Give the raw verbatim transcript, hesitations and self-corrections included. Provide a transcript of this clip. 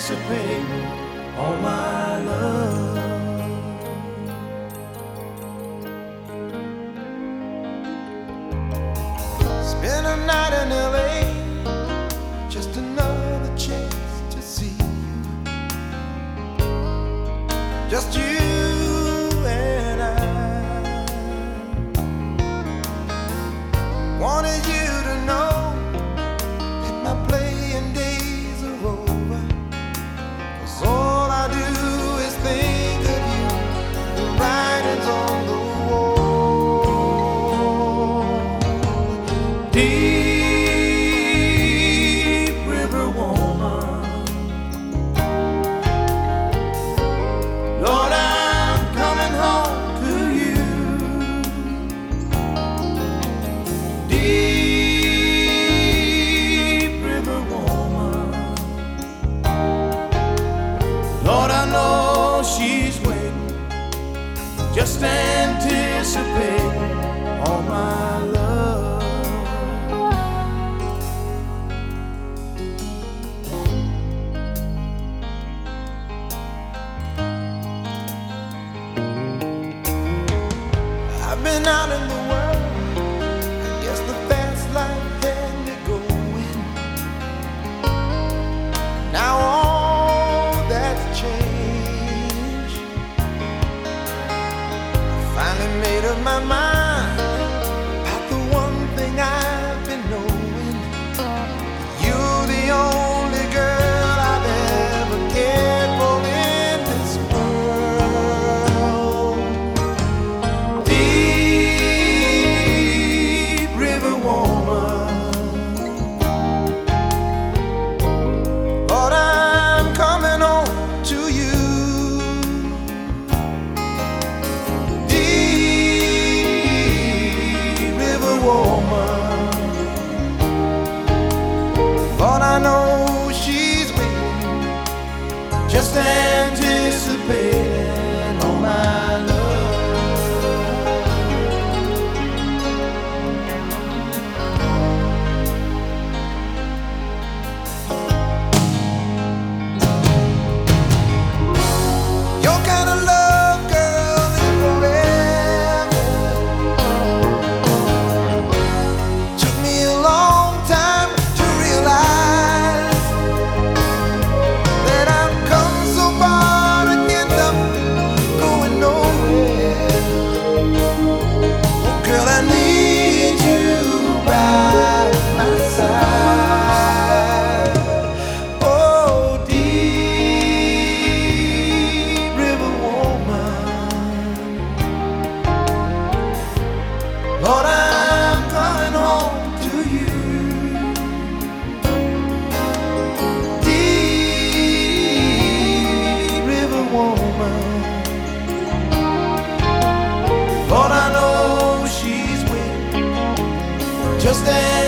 anticipate all my love. Spend a night in L A, just another chance to see you. Just you and I. Wanted you to know that my playing days are over, 'cause all I do is think of you, the writing's on the wall. Deep River woman, Lord, I'm coming home to you. Deep River woman, Lord, I know she's waiting, just anticipating all my love. I've been out in the world, I guess the fast life had me going. Now all that's changed. I finally made up my mind about the one thing I've been knowing. You're the only girl I've ever cared for in this world. Deep River woman, Lord, I'm coming on to you. Deep River woman, Lord, I know she's waiting, just anticipating all my love. Your kind of love, girl, is forever. Took me a long time to realize that I've come so far to end up going nowhere. Oh, girl, I need you by my side. Oh, Deep River woman, Lord, I'm coming home to you. Deep River woman, Lord, I know she's waiting, just as